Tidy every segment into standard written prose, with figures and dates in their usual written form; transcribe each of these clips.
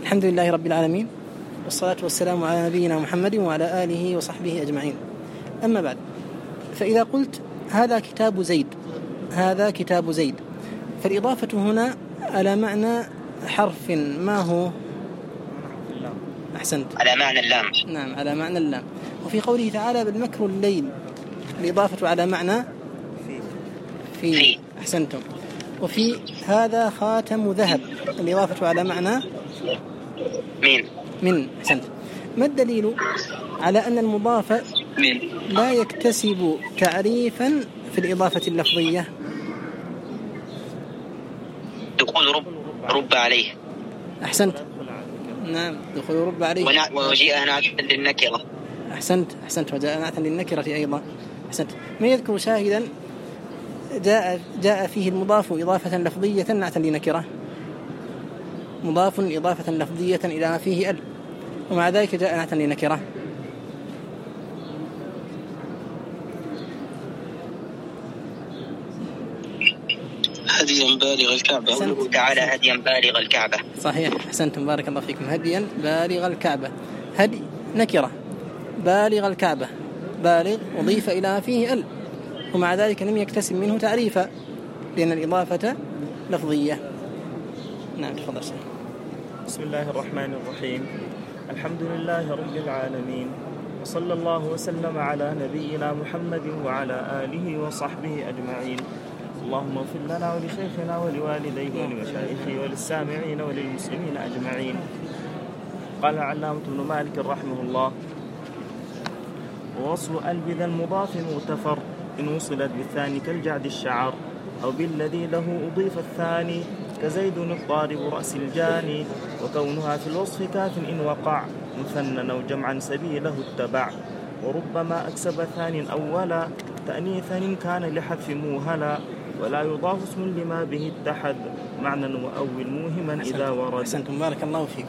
الحمد لله رب العالمين، والصلاة والسلام على نبينا محمد وعلى آله وصحبه أجمعين. أما بعد، فإذا قلت هذا كتاب زيد، هذا كتاب زيد، فالإضافة هنا على معنى حرف، ما هو؟ أحسنت، على معنى اللام. نعم، على معنى اللام. وفي قوله تعالى بل مكر الليل، الإضافة على معنى في. أحسنتم. وفي هذا خاتم ذهب، الإضافة على معنى من. أحسنت. ما الدليل على أن المضاف لا يكتسب تعريفا في الإضافة اللفظية؟ دخول رب عليه. أحسنت، نعم، دخول رب عليه. وجيء نعتا للنكرة. أحسنت، وجاء نعتا للنكرة أيضا. أحسنت. من يذكر شاهدا جاء فيه المضاف إضافة لفظية نعتا لنكرة؟ مضاف إضافة لفظية إلى ما فيه ال، ومع ذلك جاء نعتا لنكرة. هديا بالغ الكعبة. قوله تعالى هديا بالغ الكعبة. صحيح، أحسنتم، بارك الله فيكم. هديا بالغ الكعبة، هدي نكرة، بالغ الكعبة، بالغ أضيف إلى ما فيه ال، ومع ذلك لم يكتسب منه تعريفا لأن الإضافة لفظية. نعم، تفضل. بسم الله الرحمن الرحيم. الحمد لله رب العالمين، وصلى الله وسلم على نبينا محمد وعلى آله وصحبه أجمعين. اللهم اغفر لنا ولشيخنا ولوالديه ولمشايخه وللسامعين وللمسلمين أجمعين. قال العلامة ابن مالك رحمه الله: ووصل ألب ذا المضاف مغتفر إن وصلت بالثاني كالجعد الشعر، أو بالذي له أضيف الثاني كزيد الضارب رأس الجاني، وكونها في الوصف كاف إن وقع مثنى أو جمعا سبيله اتبع، وربما أكسب ثاني أولا تأنيثا إن كان لحذف موهلا، ولا يضاف اسم لما به اتحد معنى وأول موهما إذا ورد. أحسنتم، بارك الله فيكم.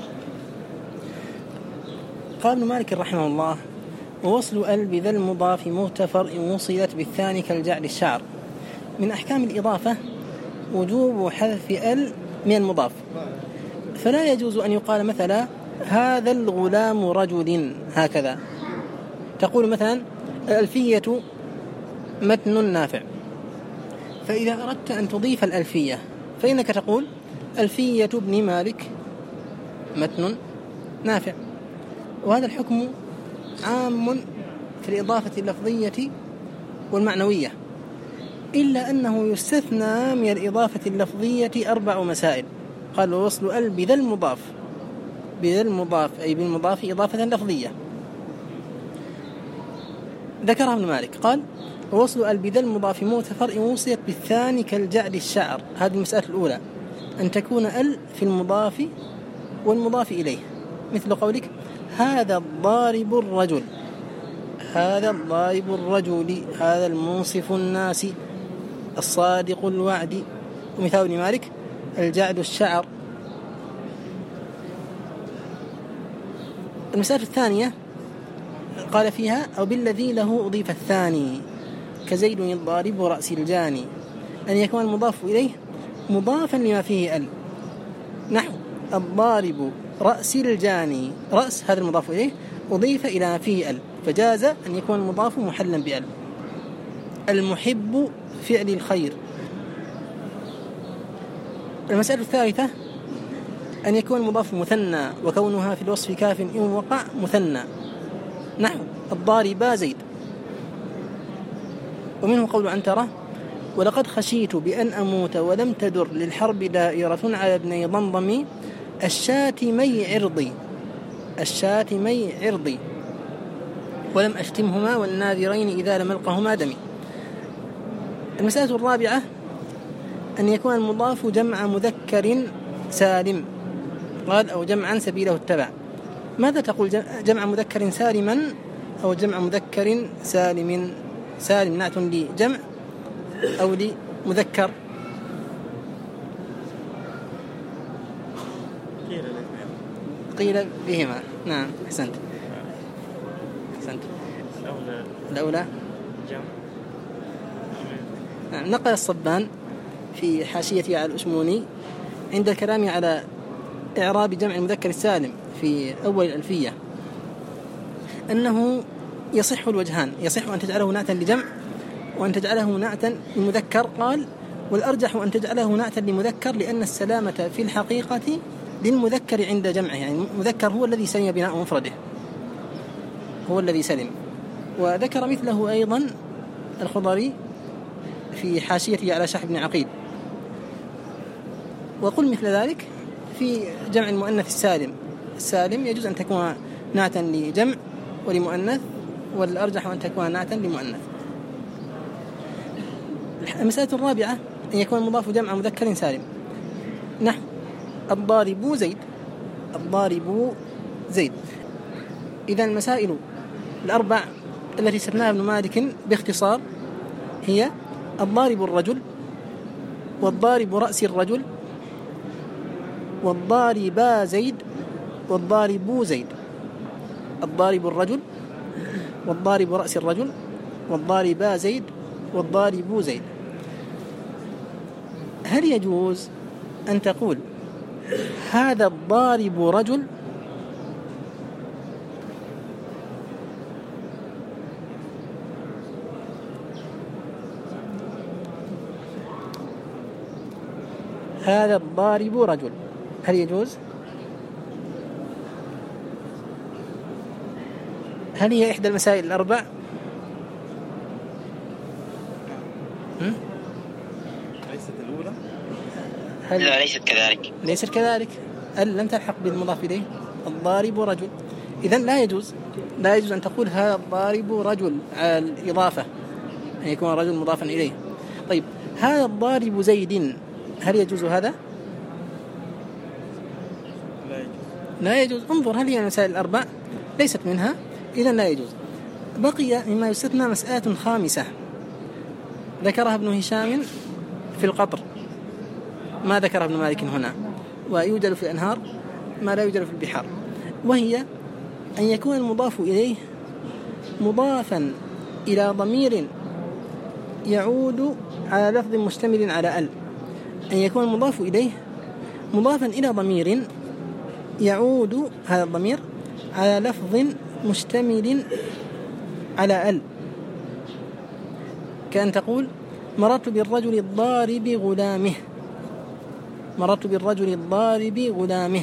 قال ابن مالك رحمه الله: ووصل ال بذا المضاف مغتفر إن وصلت بالثاني كالجعل الشعر. من أحكام الإضافة وجوب حذف ال من المضاف، فلا يجوز أن يقال مثلا هذا الغلام رجل، هكذا تقول مثلا الألفية متن نافع، فإذا أردت أن تضيف الألفية فإنك تقول ألفية ابن مالك متن نافع. وهذا الحكم عام في الإضافة اللفظية والمعنوية، إلا أنه يستثنى من الإضافة اللفظية 4 مسائل. قال: ووصل ال بذا المضاف، بذا المضاف أي بالمضاف إضافة لفظية، ذكرها ابن مالك. قال: ووصل ال بذا المضاف مغتفر إن وصلت بالثاني كالجعد الشعر. هذه المسألة الأولى، أن تكون ال في المضاف والمضاف إليه، مثل قولك هذا الضارب الرجل، هذا الضارب الرجل، هذا المنصف الناس، الصادق الوعد. ومثال ابن مالك الجعد الشعر. المسألة الثانية قال فيها أو بالذي له أضيف الثاني كزيد الضارب رأس الجاني، أن يكون المضاف إليه مضافا لما فيه ال، نحو الضارب رأس الجاني، رأس هذا المضاف إليه أضيف إلى ما فيه ال، فجاز أن يكون المضاف محلا بال. المحب فعل الخير. المسألة الثالثة أن يكون المضاف مثنى، وكونها في الوصف كاف إن وقع مثنى، نحو الضارب زيد. ومنه قول عنترة: ولقد خشيت بأن أموت ولم تدر للحرب دائرة على ابني ضمضم الشاتمي عرضي، الشاتمي عرضي، ولم أشتمهما والناذرين إذا لم ألقهما دمي. المسألة الرابعة أن يكون المضاف جمع مذكر سالم، قال أو جمعا سبيله اتبع. ماذا تقول جمع مذكر سالما أو جمع مذكر سالم؟ سالم نعت لجمع أو لمذكر؟ قيل بهما. نعم، أحسنت. الأولى جمع. نقل الصبان في حاشيته على الأشموني عند الكلام على إعراب جمع المذكر السالم في أول الألفية أنه يصح الوجهان، يصح أن تجعله نعتا لجمع وأن تجعله نعتا لمذكر. قال والأرجح أن تجعله نعتا لمذكر لأن السلامة في الحقيقة للمذكر عند جمعه، يعني المذكر هو الذي سلم بناء مفرده، هو الذي سلم. وذكر مثله أيضا الخضري في حاشيته على شرح ابن عقيل. وقل مثل ذلك في جمع المؤنث السالم، السالم يجوز أن تكون نعتا لجمع ولمؤنث، والأرجح أن تكون نعتا لمؤنث. المسألة الرابعة أن يكون المضاف جمع مذكر سالم، نحو الضارب زيد، الضارب زيد. إذا المسائل الأربع التي سماها ابن مالك باختصار هي الضارب الرجل، والضارب رأس الرجل، والضاربا زيد، والضارب زيد. الضارب الرجل، والضارب رأس الرجل، والضاربا زيد، والضارب زيد. هل يجوز أن تقول هذا الضارب رجل؟ هذا الضارب رجل، هل يجوز؟ هل هي إحدى المسائل الأربع؟ ليست الأولى؟ لا ليست كذلك. ليست كذلك، لم تلحق بالمضاف إليه. الضارب رجل، إذن لا يجوز أن تقول هذا الضارب رجل على الإضافة، أن يكون رجل مضافا إليه. طيب هذا الضارب زيد، هل يجوز هذا؟ لا يجوز. انظر هل هي المسائل الأربع؟ ليست منها، إذن لا يجوز. بقي مما يستثنى مسألة خامسة ذكرها ابن هشام في القطر، ما ذكرها ابن مالك هنا، ويوجد في الأنهار ما لا يوجد في البحار، وهي أن يكون المضاف إليه مضافا إلى ضمير يعود على لفظ مشتمل على ال، أن يكون المضاف إليه مضافا إلى ضمير يعود هذا الضمير على لفظ مشتمل على ال، كأن تقول مررت بالرجل الضارب غلامه، مررت بالرجل الضارب غلامه.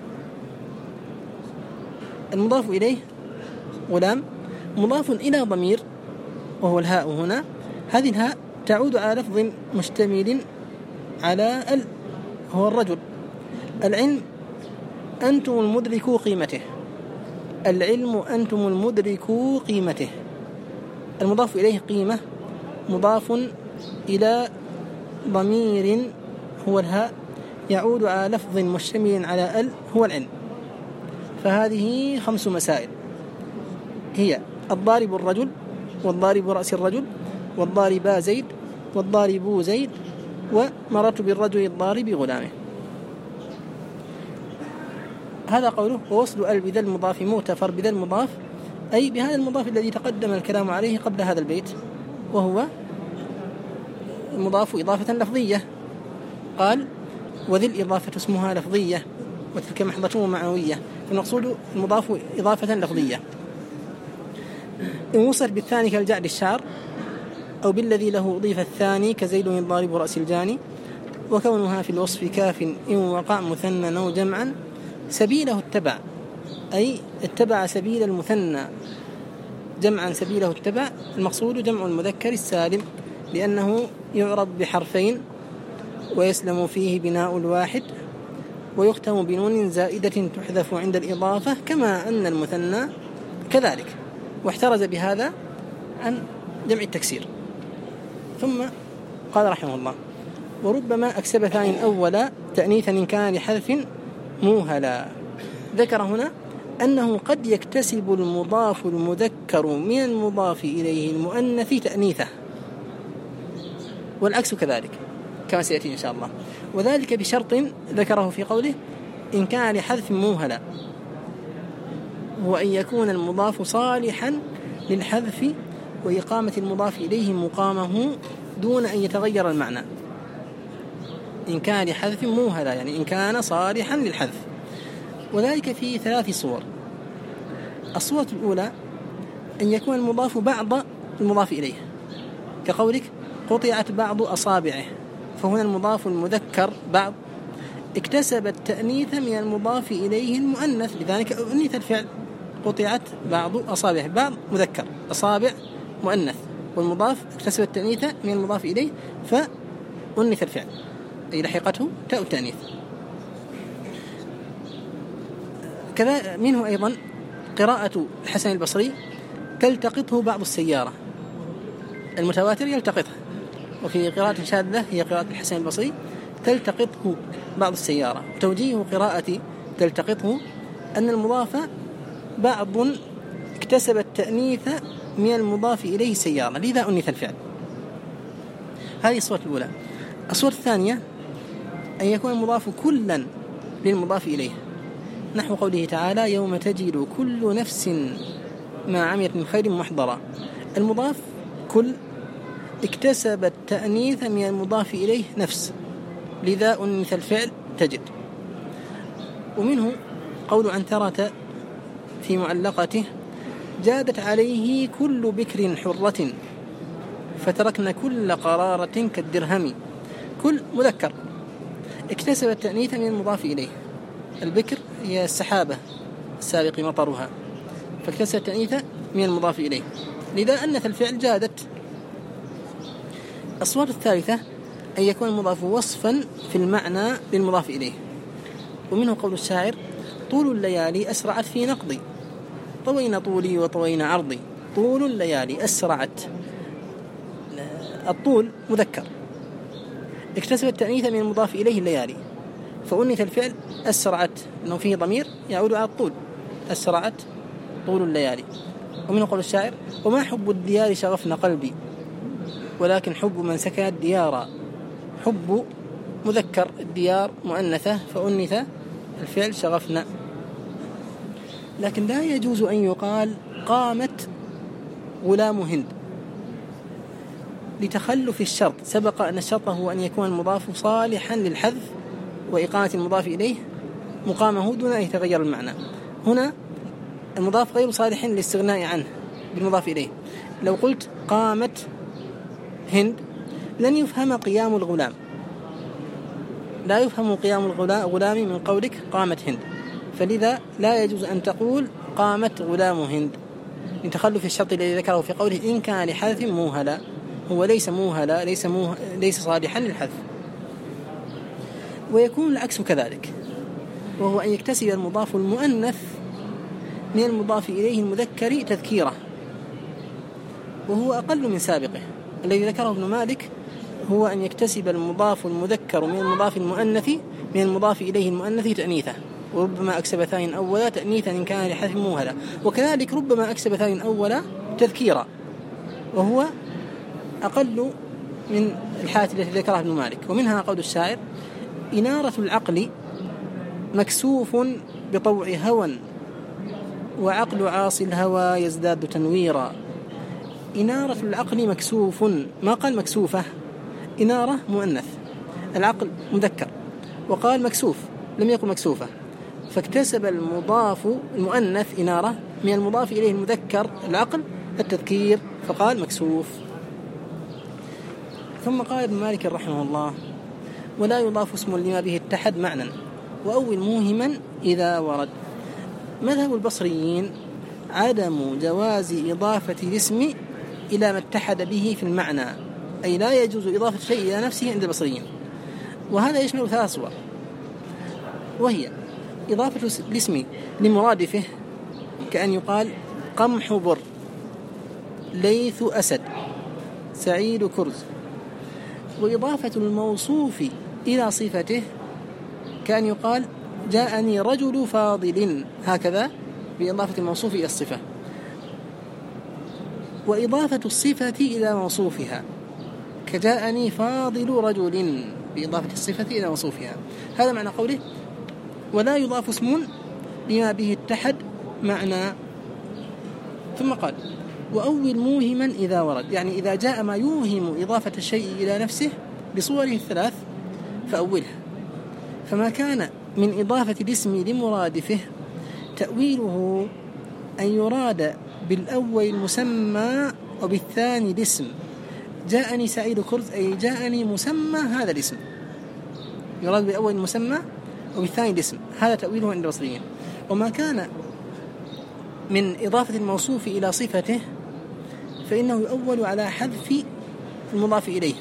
المضاف إليه غلام مضاف إلى ضمير وهو الهاء هنا، هذه الهاء تعود على لفظ مشتمل على ال هو الرجل. العلم أنتم المدركوا قيمته، العلم أنتم المدركوا قيمته. المضاف إليه قيمة مضاف إلى ضمير هو الهاء يعود على لفظ مشتمل على ال هو العلم. فهذه 5 مسائل هي الضارب الرجل، والضارب رأس الرجل، والضاربا زيد، والضارب زيد، ومررت بالرجل الضارب غلامه. هذا قوله ووصل ال بذا المضاف مغتفر بذا المضاف، أي بهذا المضاف الذي تقدم الكلام عليه قبل هذا البيت، وهو المضاف إضافة لفظية. قال وذي الإضافة اسمها لفظية وتلك محضة معنوية، فالمقصود المضاف إضافة لفظية. إن وصل بالثاني كالجعد الشعر، أو بالذي له أضيف الثاني كزيد الضارب رأس الجاني، وكونها في الوصف كاف إن وقع مثنى أو جمعا سبيله اتبع، أي اتبع سبيل المثنى جمعا سبيله اتبع. المقصود جمع المذكر السالم لأنه يعرب بحرفين ويسلم فيه بناء الواحد، ويختم بنون زائدة تحذف عند الإضافة كما أن المثنى كذلك، واحترز بهذا عن جمع التكسير. ثم قال رحمه الله وربما أكسب ثاني أولا تأنيثا إن كان لحذف موهلا. ذكر هنا أنه قد يكتسب المضاف المذكر من المضاف إليه المؤنث تأنيثه، والعكس كذلك كما سيأتي إن شاء الله، وذلك بشرط ذكره في قوله إن كان لحذف موهلا، هو أن يكون المضاف صالحا للحذف وإقامة المضاف إليه مقامه دون أن يتغير المعنى. إن كان لحذف موهلا يعني إن كان صالحا للحذف وذلك في 3 صور. الصورة الأولى أن يكون المضاف بعض المضاف إليه، كقولك قطعت بعض أصابعه، فهنا المضاف المذكر بعض اكتسب التأنيث من المضاف إليه المؤنث، لذلك أنث الفعل. قطعت بعض أصابعه، بعض مذكر، أصابع مؤنث، والمضاف اكتسب التأنيث من المضاف إليه فأنث الفعل، أي لحقته تاء التأنيث. كذا منه أيضا قراءة الحسن البصري تلتقطه بعض السيارة، المتواتر يلتقطه، وفي قراءة شاذة هي قراءة الحسن البصري تلتقطه بعض السيارة. توجيه قراءة تلتقطه أن المضاف بعض اكتسب التأنيث من المضاف إليه سيارة، لذا أنث الفعل. هذه الصورة الأولى. الصورة الثانية أن يكون المضاف كلا للمضاف إليه، نحو قوله تعالى يوم تجد كل نفس ما عملت من خير محضرا. المضاف كل اكتسب التأنيث من المضاف إليه نفس، لذا أنث الفعل تجد. ومنه قول عنترة في معلقته جادت عليه كل بكر حرة فتركنا كل قرارة كالدرهم. كل مذكر اكتسب التأنيث من المضاف إليه، البكر هي السحابة السابق مطرها، فاكتسب التأنيث من المضاف إليه، لذا أنث الفعل جادت. الصورة الثالثة أن يكون المضاف وصفا في المعنى للمضاف إليه، ومنه قول الشاعر طول الليالي أسرعت في نقضي، طوينا طولي وطوينا عرضي. طول الليالي أسرعت، الطول مذكر اكتسب التأنيث من المضاف إليه الليالي، فأنث الفعل أسرعت أنه فيه ضمير يعود على الطول، أسرعت طول الليالي. ومنه قول الشاعر وما حب الديار شغفنا قلبي ولكن حب من سكن الديار. حب مذكر، الديار مؤنثة، فأنث الفعل شغفنا. لكن لا يجوز أن يقال قامت غلام هند لتخلف الشرط. سبق أن الشرط هو أن يكون المضاف صالحا للحذف وإقامة المضاف إليه مقامه دون أن يتغير المعنى. هنا المضاف غير صالح للاستغناء عنه بالمضاف إليه. لو قلت قامت هند لن يفهم قيام الغلام، لا يفهم قيام الغلام من قولك قامت هند، فلذا لا يجوز أن تقول قامت غلام هند لتخلف الشرط الذي ذكره في قوله إن كان لحذف موهلا. هو ليس موهلا، ليس صالحا للحذف. ويكون العكس كذلك، وهو أن يكتسب المضاف المؤنث من المضاف إليه المذكر تذكيره، وهو أقل من سابقه. الذي ذكره ابن مالك هو أن يكتسب المضاف المذكر من المضاف المؤنث من المضاف إليه المؤنث تأنيثه، وربما أكسب ثاني أولا تأنيثا إن كان لحذف موهلا، وكذلك ربما أكسب ثاني أولا تذكيرا، وهو أقل من الحالة التي ذكرها ابن مالك. ومنها قول الشاعر إنارة العقل مكسوف بطوع هوى وعقل عاصي الهوى يزداد تنويرا. إنارة العقل مكسوف، ما قال مكسوفة، إنارة مؤنث، العقل مذكر، وقال مكسوف لم يقل مكسوفة، فاكتسب المضاف المؤنث إنارة من المضاف إليه المذكر العقل التذكير، فقال مكسوف. ثم قال ابن مالك رحمه الله ولا يضاف اسم لما به اتحد معنى وأول موهما إذا ورد. مذهب البصريين عدم جواز إضافة الاسم إلى ما اتحد به في المعنى، أي لا يجوز إضافة شيء إلى نفسه عند البصريين. وهذا يشمل 3 صور، وهي إضافة الاسم لمرادفه كأن يقال قمح بر، ليث أسد، سعيد كرز. وإضافة الموصوف إلى صفته كأن يقال جاءني رجل فاضل، هكذا بإضافة الموصوف إلى الصفة. وإضافة الصفة إلى موصوفها كجاءني فاضل رجل، بإضافة الصفة إلى موصوفها. هذا معنى قوله ولا يضاف اسم لما به اتحد معنى. ثم قال وأول موهما إذا ورد، يعني إذا جاء ما يوهم إضافة الشيء إلى نفسه بصوره 3 فأولها. فما كان من إضافة الاسم لمرادفه تأويله أن يراد بالأول المسمى وبالثاني الاسم. جاءني سعيد كرز أي جاءني مسمى هذا الاسم، يراد بالأول المسمى وبالثاني الاسم، هذا تأويله عند البصريين. وما كان من إضافة الموصوف إلى صفته فإنه يؤول على حذف المضاف إليه.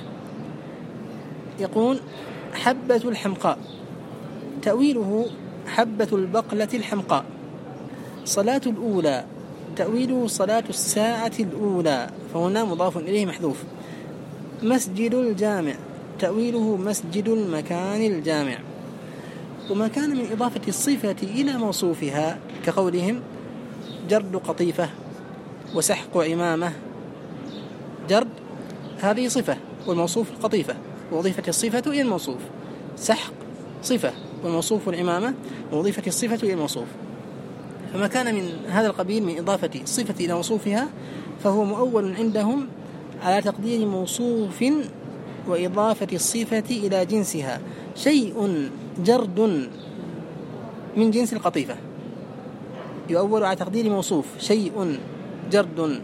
يقول حبة الحمقاء، تأويله حبة البقلة الحمقاء. صلاة الأولى، تأويله صلاة الساعة الأولى، فهنا مضاف إليه محذوف. مسجد الجامع، تأويله مسجد المكان الجامع. وما كان من إضافة الصفة إلى موصوفها كقولهم جرد قطيفة وسحق عمامة. جرد هذه صفة والموصوف القطيفة، وأضيفت الصفة إلى الموصوف. سحق صفة والموصوف العمامة، وأضيفت الصفة إلى الموصوف. فما كان من هذا القبيل من إضافة الصفة إلى موصوفها فهو مؤول عندهم على تقدير موصوف وإضافة الصفة إلى جنسها. شيء جرد من جنس القطيفة يؤول على تقدير موصوف شيء جرد،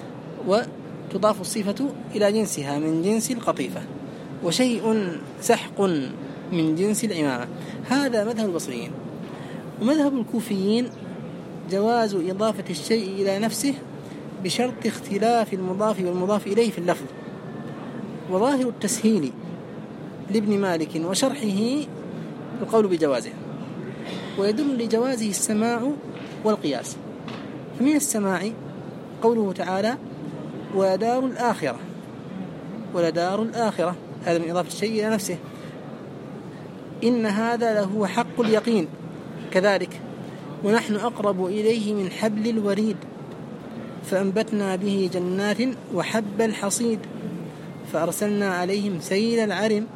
وتضاف الصفة إلى جنسها من جنس القطيفة. وشيء سحق من جنس العمامة. هذا مذهب البصريين. ومذهب الكوفيين جواز إضافة الشيء إلى نفسه بشرط اختلاف المضاف والمضاف إليه في اللفظ. وظاهر التسهيل لابن مالك وشرحه القول بجوازه، ويدل لجوازه السماع والقياس. فمن السماع قوله تعالى ودار الآخرة، ولدار الآخرة، هذا من إضافة الشيء إلى نفسه. إن هذا له حق اليقين كذلك، ونحن أقرب إليه من حبل الوريد، فأنبتنا به جنات وحب الحصيد، فأرسلنا عليهم سيل العرم،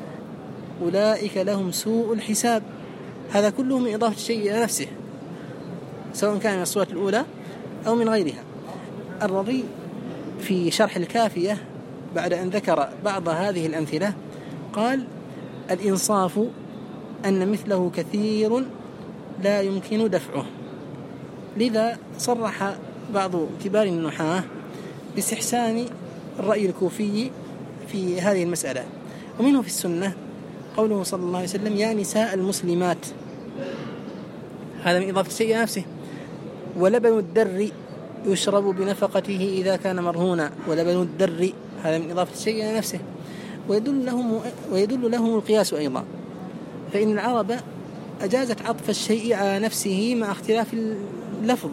أولئك لهم سوء الحساب. هذا كله من إضافة الشيء إلى نفسه، سواء كان من الصورة الأولى أو من غيرها. الرضي في شرح الكافية بعد أن ذكر بعض هذه الأمثلة قال الإنصاف أن مثله كثير لا يمكن دفعه. لذا صرح بعض كبار النحاة باستحسان الرأي الكوفي في هذه المسألة. ومنه في السنة قوله صلى الله عليه وسلم يا نساء المسلمات، هذا من إضافة الشيء إلى نفسه. ولبن الدر يشرب بنفقته إذا كان مرهونا، ولبن الدر هذا من إضافة الشيء إلى نفسه. ويدل لهم القياس أيضا، فإن العرب أجازت عطف الشيء على نفسه مع اختلاف اللفظ،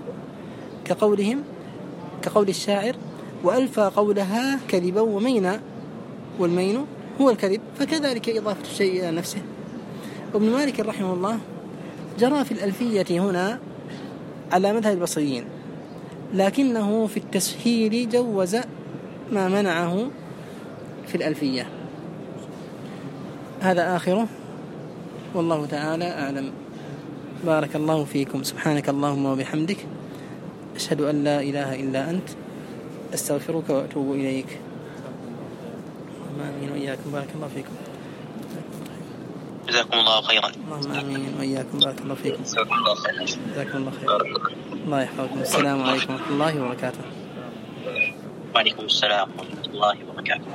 كقول الشاعر وألفى قولها كذبا ومينا، والمين هو الكذب، فكذلك إضافة الشيء إلى نفسه. وابن مالك رحمه الله جرى في الألفية هنا على مذهب البصريين، لكنه في التسهيل جوز ما منعه في الألفية. هذا آخره، والله تعالى أعلم. بارك الله فيكم. سبحانك اللهم وبحمدك، أشهد أن لا إله إلا أنت، أستغفرك وأتوب إليك. آمين وإياكم. بارك الله فيكم. جزاكم الله خيرا. اللهم آمين وإياكم. بارك الله فيكم. جزاكم الله خيرا. جزاكم الله خيرا. الله يحفظكم. السلام عليكم ورحمة الله وبركاته. وعليكم السلام ورحمة الله وبركاته.